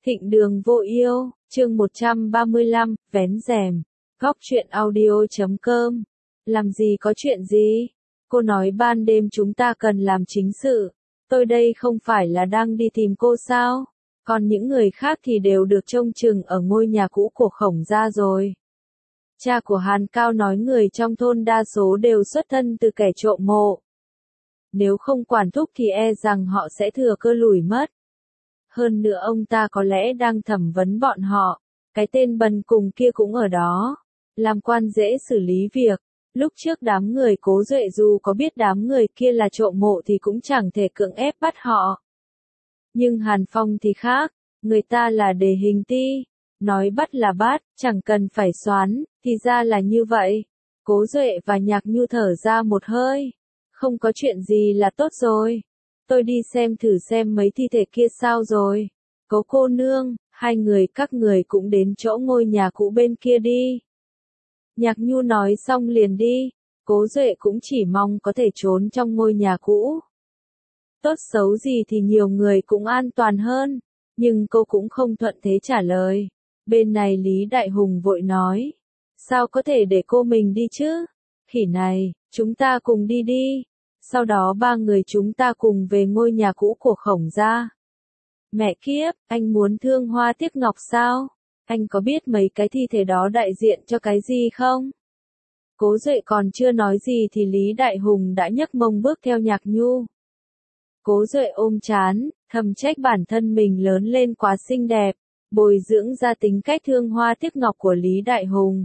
Thịnh Đường Vô Yêu, chương 135, vén rèm. Góc truyện audio.com. Làm gì có chuyện gì? Cô nói ban đêm chúng ta cần làm chính sự. Tôi đây không phải là đang đi tìm cô sao? Còn những người khác thì đều được trông chừng ở ngôi nhà cũ của Khổng gia rồi. Cha của Hàn Cao nói người trong thôn đa số đều xuất thân từ kẻ trộm mộ. Nếu không quản thúc thì e rằng họ sẽ thừa cơ lùi mất. Hơn nữa ông ta có lẽ đang thẩm vấn bọn họ, cái tên bần cùng kia cũng ở đó. Làm quan dễ xử lý việc. Lúc trước đám người Cố Duệ dù có biết đám người kia là trộm mộ thì cũng chẳng thể cưỡng ép bắt họ. Nhưng Hàn Phong thì khác, người ta là đề hình ti. Nói bắt là bắt, chẳng cần phải xoán, thì ra là như vậy. Cố Duệ và Nhạc Nhu thở ra một hơi. Không có chuyện gì là tốt rồi. Tôi đi xem thử xem mấy thi thể kia sao rồi. Cố cô nương, hai người các người cũng đến chỗ ngôi nhà cũ bên kia đi. Nhạc Nhu nói xong liền đi. Cố Duệ cũng chỉ mong có thể trốn trong ngôi nhà cũ. Tốt xấu gì thì nhiều người cũng an toàn hơn. Nhưng cô cũng không thuận thế trả lời. Bên này Lý Đại Hùng vội nói. Sao có thể để cô mình đi chứ? Khỉ này, chúng ta cùng đi đi. Sau đó ba người chúng ta cùng về ngôi nhà cũ của Khổng gia. Mẹ kiếp, anh muốn thương hoa tiếc ngọc sao? Anh có biết mấy cái thi thể đó đại diện cho cái gì không? Cố Duệ còn chưa nói gì thì Lý Đại Hùng đã nhấc mông bước theo Nhạc Nhu. Cố Duệ ôm trán, thầm trách bản thân mình lớn lên quá xinh đẹp, bồi dưỡng ra tính cách thương hoa tiếc ngọc của Lý Đại Hùng.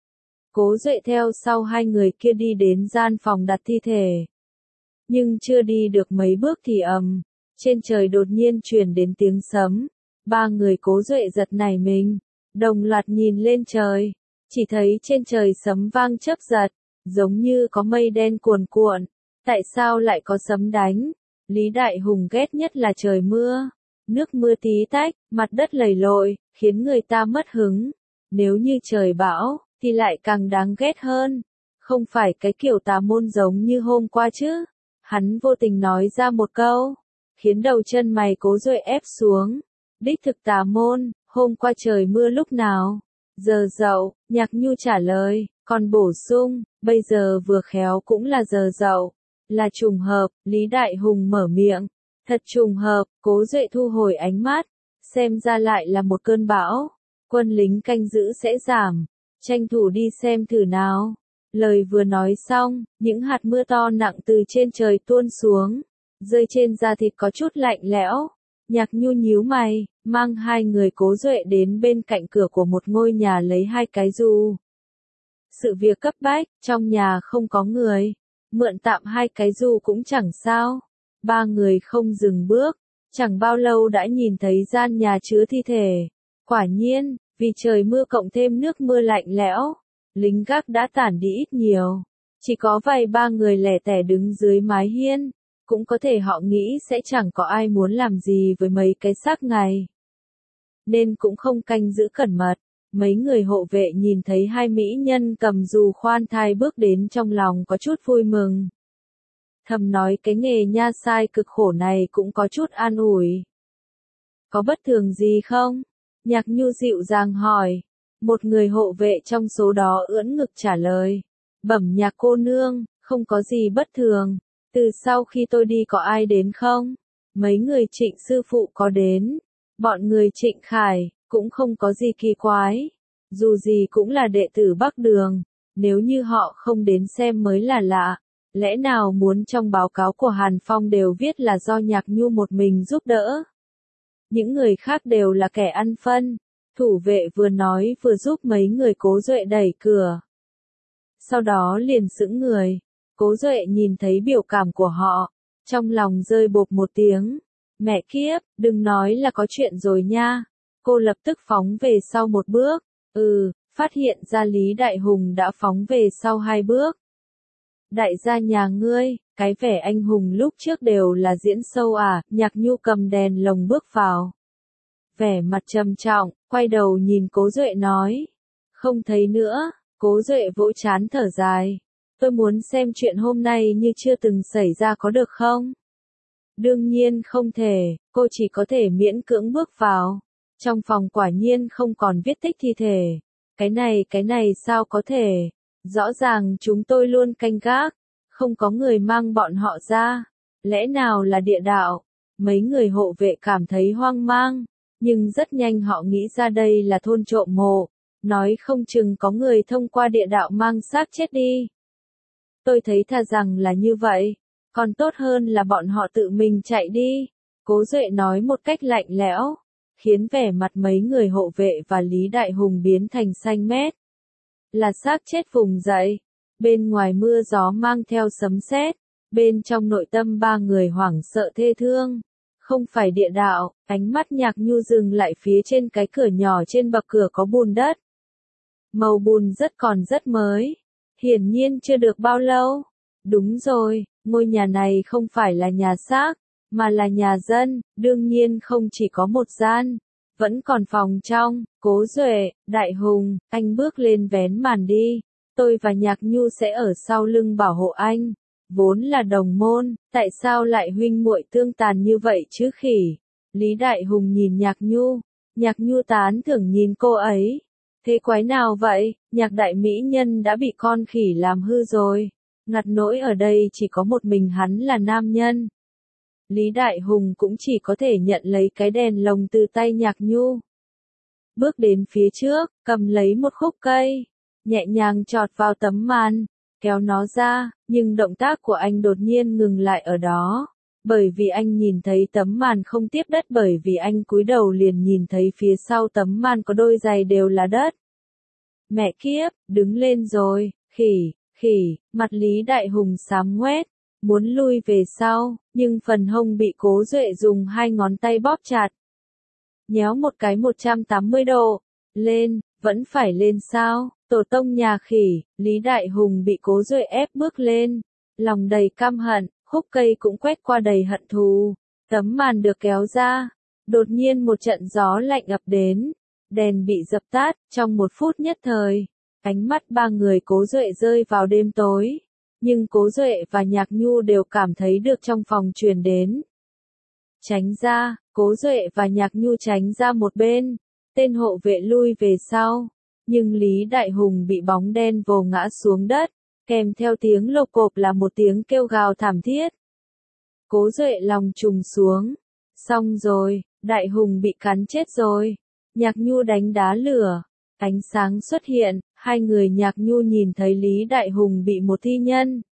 Cố Duệ theo sau hai người kia đi đến gian phòng đặt thi thể. Nhưng chưa đi được mấy bước thì trên trời đột nhiên truyền đến tiếng sấm. Ba người Cố Duệ giật nảy mình, đồng loạt nhìn lên trời, chỉ thấy trên trời sấm vang chớp giật, giống như có mây đen cuồn cuộn. Tại sao lại có sấm đánh? Lý Đại Hùng ghét nhất là trời mưa, nước mưa tí tách, mặt đất lầy lội, khiến người ta mất hứng. Nếu như trời bão, thì lại càng đáng ghét hơn. Không phải cái kiểu tà môn giống như hôm qua chứ. Hắn vô tình nói ra một câu, khiến đầu chân mày Cố Duệ ép xuống. Đích thực tà môn, hôm qua trời mưa lúc nào? Giờ dậu, Nhạc Nhu trả lời, còn bổ sung, bây giờ vừa khéo cũng là giờ dậu. Là trùng hợp, Lý Đại Hùng mở miệng. Thật trùng hợp, Cố Duệ thu hồi ánh mắt. Xem ra lại là một cơn bão. Quân lính canh giữ sẽ giảm. Tranh thủ đi xem thử nào. Lời vừa nói xong, những hạt mưa to nặng từ trên trời tuôn xuống, rơi trên da thịt có chút lạnh lẽo. Nhạc Nhu nhíu mày, mang hai người Cố Duệ đến bên cạnh cửa của một ngôi nhà lấy hai cái dù. Sự việc cấp bách, trong nhà không có người, mượn tạm hai cái dù cũng chẳng sao. Ba người không dừng bước, chẳng bao lâu đã nhìn thấy gian nhà chứa thi thể. Quả nhiên, vì trời mưa cộng thêm nước mưa lạnh lẽo, lính gác đã tản đi ít nhiều. Chỉ có vài ba người lẻ tẻ đứng dưới mái hiên. Cũng có thể họ nghĩ sẽ chẳng có ai muốn làm gì với mấy cái xác này. Nên cũng không canh giữ cẩn mật. Mấy người hộ vệ nhìn thấy hai mỹ nhân cầm dù khoan thai bước đến trong lòng có chút vui mừng. Thầm nói cái nghề nha sai cực khổ này cũng có chút an ủi. Có bất thường gì không? Nhạc Nhu dịu dàng hỏi. Một người hộ vệ trong số đó ưỡn ngực trả lời. Bẩm Nhạc cô nương, không có gì bất thường. Từ sau khi tôi đi có ai đến không? Mấy người Trịnh sư phụ có đến. Bọn người Trịnh Khải, cũng không có gì kỳ quái. Dù gì cũng là đệ tử Bắc Đường. Nếu như họ không đến xem mới là lạ. Lẽ nào muốn trong báo cáo của Hàn Phong đều viết là do Nhạc Nhu một mình giúp đỡ? Những người khác đều là kẻ ăn phân. Thủ vệ vừa nói vừa giúp mấy người Cố Duệ đẩy cửa. Sau đó liền sững người. Cố Duệ nhìn thấy biểu cảm của họ, trong lòng rơi bộp một tiếng. Mẹ kiếp, đừng nói là có chuyện rồi nha. Cô lập tức phóng về sau một bước. Phát hiện ra Lý Đại Hùng đã phóng về sau hai bước. Đại gia nhà ngươi, cái vẻ anh hùng lúc trước đều là diễn sâu à? Nhạc Nhu cầm đèn lồng bước vào. Vẻ mặt trầm trọng, quay đầu nhìn Cố Duệ nói. Không thấy nữa. Cố Duệ vỗ trán thở dài. Tôi muốn xem chuyện hôm nay như chưa từng xảy ra có được không? Đương nhiên không thể, cô chỉ có thể miễn cưỡng bước vào. Trong phòng quả nhiên không còn viết tích thi thể. Cái này sao có thể? Rõ ràng chúng tôi luôn canh gác, không có người mang bọn họ ra. Lẽ nào là địa đạo? Mấy người hộ vệ cảm thấy hoang mang, nhưng rất nhanh họ nghĩ ra đây là thôn trộm mộ, nói không chừng có người thông qua địa đạo mang xác chết đi. Tôi thấy thà rằng là như vậy, còn tốt hơn là bọn họ tự mình chạy đi. Cố Duệ nói một cách lạnh lẽo, khiến vẻ mặt mấy người hộ vệ và Lý Đại Hùng biến thành xanh mét. Là xác chết vùng dậy, bên ngoài mưa gió mang theo sấm sét, bên trong nội tâm ba người hoảng sợ thê thương. Không phải địa đạo, ánh mắt Nhạc Nhu dừng lại phía trên cái cửa nhỏ trên bậc cửa có bùn đất. Màu bùn còn rất mới, hiển nhiên chưa được bao lâu. Đúng rồi, ngôi nhà này không phải là nhà xác, mà là nhà dân, đương nhiên không chỉ có một gian, vẫn còn phòng trong. Cố Duệ, Đại Hùng, anh bước lên vén màn đi, tôi và Nhạc Nhu sẽ ở sau lưng bảo hộ anh. Vốn là đồng môn, tại sao lại huynh muội tương tàn như vậy chứ khỉ? Lý Đại Hùng nhìn Nhạc Nhu tán thưởng nhìn cô ấy. Thế quái nào vậy? Nhạc đại mỹ nhân đã bị con khỉ làm hư rồi. Ngặt nỗi ở đây chỉ có một mình hắn là nam nhân. Lý Đại Hùng cũng chỉ có thể nhận lấy cái đèn lồng từ tay Nhạc Nhu. Bước đến phía trước, cầm lấy một khúc cây, nhẹ nhàng chọt vào tấm màn, kéo nó ra, nhưng động tác của anh đột nhiên ngừng lại ở đó. Bởi vì anh nhìn thấy tấm màn không tiếp đất, bởi vì anh cúi đầu liền nhìn thấy phía sau tấm màn có đôi giày đều là đất. Mẹ kiếp, đứng lên rồi, khỉ, mặt Lý Đại Hùng xám ngoét, muốn lui về sau, nhưng phần hông bị Cố Duệ dùng hai ngón tay bóp chặt. Nhéo một cái 180 độ, lên, vẫn phải lên sao, tổ tông nhà khỉ. Lý Đại Hùng bị Cố Duệ ép bước lên, lòng đầy căm hận, khúc cây cũng quét qua đầy hận thù. Tấm màn được kéo ra, đột nhiên một trận gió lạnh ập đến, đèn bị dập tắt, trong một phút nhất thời, ánh mắt ba người Cố Duệ rơi vào đêm tối, nhưng Cố Duệ và Nhạc Nhu đều cảm thấy được trong phòng truyền đến. Tránh ra, Cố Duệ và Nhạc Nhu tránh ra một bên, tên hộ vệ lui về sau, nhưng Lý Đại Hùng bị bóng đen vồ ngã xuống đất, kèm theo tiếng lộc cộp là một tiếng kêu gào thảm thiết. Cố Duệ lòng trùng xuống, xong rồi, Đại Hùng bị cắn chết rồi. Nhạc Nhu đánh đá lửa, ánh sáng xuất hiện, hai người Nhạc Nhu nhìn thấy Lý Đại Hùng bị một thi nhân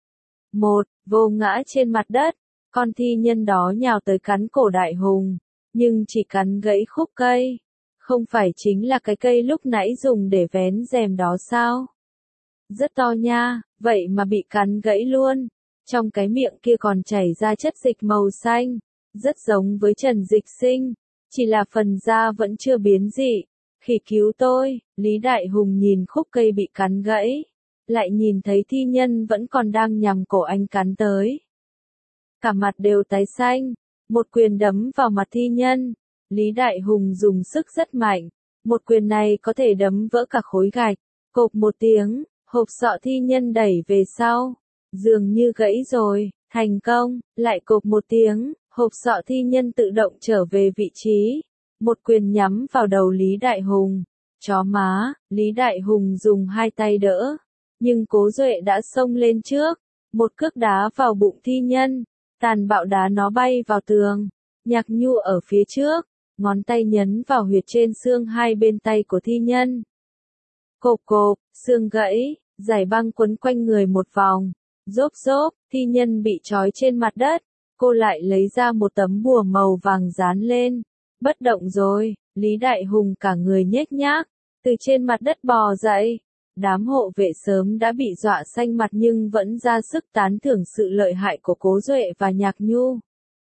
vô ngã trên mặt đất, con thi nhân đó nhào tới cắn cổ Đại Hùng, nhưng chỉ cắn gãy khúc cây. Không phải chính là cái cây lúc nãy dùng để vén rèm đó sao? Rất to nha, vậy mà bị cắn gãy luôn. Trong cái miệng kia còn chảy ra chất dịch màu xanh, rất giống với Trần Dịch Sinh, chỉ là phần da vẫn chưa biến dị. Khỉ cứu tôi, Lý Đại Hùng nhìn khúc cây bị cắn gãy, lại nhìn thấy thi nhân vẫn còn đang nhằm cổ anh cắn tới. Cả mặt đều tái xanh, một quyền đấm vào mặt thi nhân. Lý Đại Hùng dùng sức rất mạnh, một quyền này có thể đấm vỡ cả khối gạch. Cộp một tiếng, hộp sọ thi nhân đẩy về sau, dường như gãy rồi, thành công. Lại cộp một tiếng, hộp sọ thi nhân tự động trở về vị trí. Một quyền nhắm vào đầu Lý Đại Hùng. Chó má, Lý Đại Hùng dùng hai tay đỡ, nhưng Cố Duệ đã xông lên trước, một cước đá vào bụng thi nhân, tàn bạo đá nó bay vào tường. Nhạc Nhu ở phía trước, ngón tay nhấn vào huyệt trên xương hai bên tay của thi nhân. Cộp cộp, xương gãy, giải băng quấn quanh người một vòng. Rốp rốp, thi nhân bị trói trên mặt đất. Cô lại lấy ra một tấm bùa màu vàng dán lên. Bất động rồi, Lý Đại Hùng cả người nhếch nhác, từ trên mặt đất bò dậy. Đám hộ vệ sớm đã bị dọa xanh mặt nhưng vẫn ra sức tán thưởng sự lợi hại của Cố Duệ và Nhạc Nhu.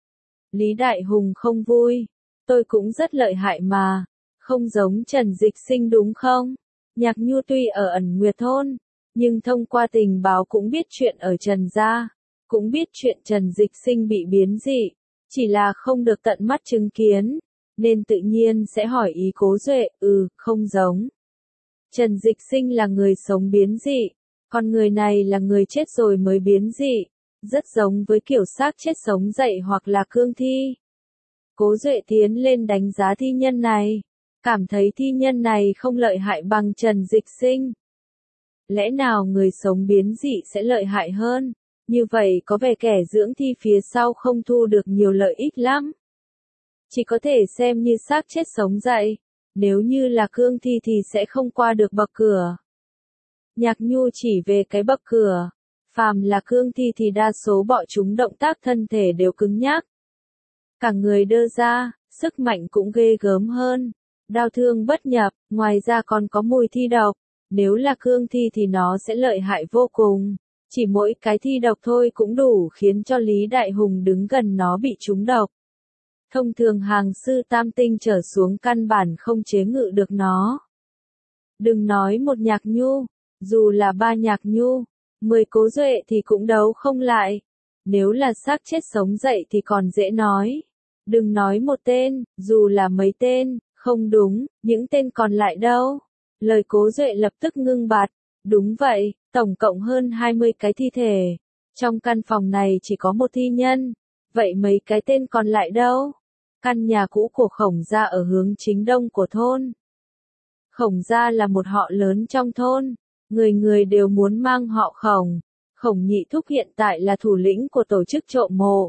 Lý Đại Hùng không vui. Tôi cũng rất lợi hại mà, không giống Trần Dịch Sinh đúng không? Nhạc Nhu tuy ở ẩn nguyệt thôn, nhưng thông qua tình báo cũng biết chuyện ở Trần gia, cũng biết chuyện Trần Dịch Sinh bị biến dị, chỉ là không được tận mắt chứng kiến, nên tự nhiên sẽ hỏi ý Cố Duệ. Không giống. Trần Dịch Sinh là người sống biến dị, còn người này là người chết rồi mới biến dị, rất giống với kiểu xác chết sống dậy hoặc là cương thi. Cố Duệ tiến lên đánh giá thi nhân này, cảm thấy thi nhân này không lợi hại bằng Trần Dịch Sinh. Lẽ nào người sống biến dị sẽ lợi hại hơn? Như vậy có vẻ kẻ dưỡng thi phía sau không thu được nhiều lợi ích lắm. Chỉ có thể xem như xác chết sống dậy. Nếu như là cương thi thì sẽ không qua được bậc cửa. Nhạc Nhu chỉ về cái bậc cửa. Phàm là cương thi thì đa số bọn chúng động tác thân thể đều cứng nhắc. Cả người đơ ra, sức mạnh cũng ghê gớm hơn. Đao thương bất nhập, ngoài ra còn có mùi thi độc. Nếu là cương thi thì nó sẽ lợi hại vô cùng. Chỉ mỗi cái thi độc thôi cũng đủ khiến cho Lý Đại Hùng đứng gần nó bị trúng độc. Thông thường hàng sư tam tinh trở xuống căn bản không chế ngự được nó. Đừng nói một Nhạc Nhu, dù là 3 Nhạc Nhu, 10 Cố Duệ thì cũng đấu không lại. Nếu là xác chết sống dậy thì còn dễ nói. Đừng nói một tên, dù là mấy tên, không đúng, những tên còn lại đâu. Lời Cố Duệ lập tức ngưng bặt. Đúng vậy, tổng cộng hơn 20 cái thi thể. Trong căn phòng này chỉ có một thi nhân. Vậy mấy cái tên còn lại đâu? Căn nhà cũ của Khổng gia ở hướng chính đông của thôn. Khổng gia là một họ lớn trong thôn. Người người đều muốn mang họ Khổng. Khổng nhị thúc hiện tại là thủ lĩnh của tổ chức trộm mộ.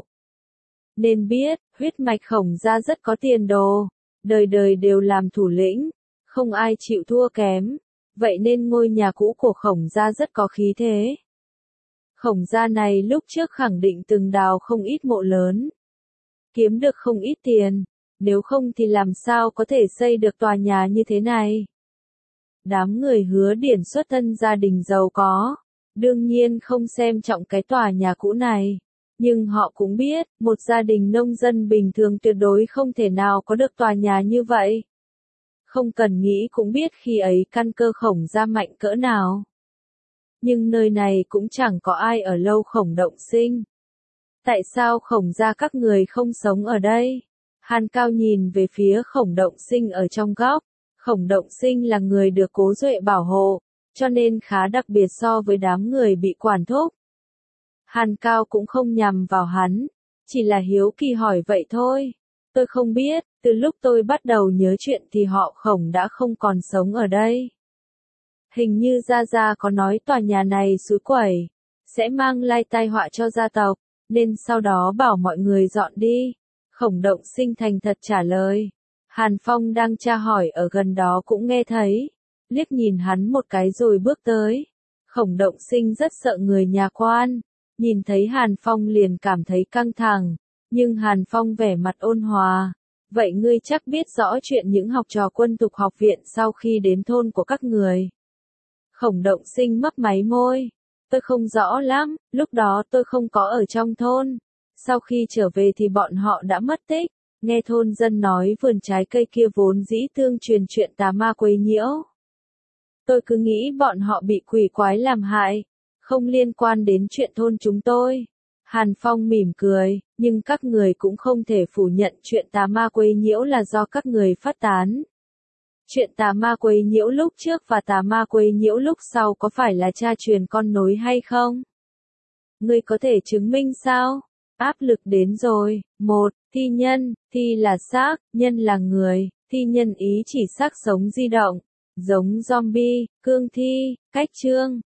Nên biết, huyết mạch Khổng gia rất có tiền đồ. Đời đời đều làm thủ lĩnh. Không ai chịu thua kém. Vậy nên ngôi nhà cũ của Khổng gia rất có khí thế. Khổng gia này lúc trước khẳng định từng đào không ít mộ lớn. Kiếm được không ít tiền. Nếu không thì làm sao có thể xây được tòa nhà như thế này. Đám người Hứa Điển xuất thân gia đình giàu có. Đương nhiên không xem trọng cái tòa nhà cũ này. Nhưng họ cũng biết, một gia đình nông dân bình thường tuyệt đối không thể nào có được tòa nhà như vậy. Không cần nghĩ cũng biết khi ấy căn cơ Khổng gia mạnh cỡ nào. Nhưng nơi này cũng chẳng có ai ở lâu Khổng Động Sinh. Tại sao Khổng gia các người không sống ở đây? Hàn Cao nhìn về phía Khổng Động Sinh ở trong góc. Khổng Động Sinh là người được Cố Duệ bảo hộ, cho nên khá đặc biệt so với đám người bị quản thúc. Hàn Cao cũng không nhằm vào hắn, chỉ là hiếu kỳ hỏi vậy thôi. Tôi không biết, từ lúc tôi bắt đầu nhớ chuyện thì họ Khổng đã không còn sống ở đây. Hình như Gia Gia có nói tòa nhà này xúi quẩy, sẽ mang lai tai họa cho gia tộc, nên sau đó bảo mọi người dọn đi. Khổng Động Sinh thành thật trả lời. Hàn Phong đang tra hỏi ở gần đó cũng nghe thấy, liếc nhìn hắn một cái rồi bước tới. Khổng Động Sinh rất sợ người nhà quan, nhìn thấy Hàn Phong liền cảm thấy căng thẳng, nhưng Hàn Phong vẻ mặt ôn hòa. Vậy ngươi chắc biết rõ chuyện những học trò Quân Tục học viện sau khi đến thôn của các người. Khổng Động Sinh mấp máy môi. Tôi không rõ lắm, lúc đó tôi không có ở trong thôn. Sau khi trở về thì bọn họ đã mất tích. Nghe thôn dân nói vườn trái cây kia vốn dĩ tương truyền chuyện tà ma quấy nhiễu. Tôi cứ nghĩ bọn họ bị quỷ quái làm hại, không liên quan đến chuyện thôn chúng tôi. Hàn Phong mỉm cười, nhưng các người cũng không thể phủ nhận chuyện tà ma quấy nhiễu là do các người phát tán. Chuyện tà ma quấy nhiễu lúc trước và tà ma quấy nhiễu lúc sau có phải là cha truyền con nối hay không? Ngươi có thể chứng minh sao? Áp lực đến rồi. 1. Thi nhân, thi là xác, nhân là người, thi nhân ý chỉ xác sống di động, giống zombie, cương thi, cách chương.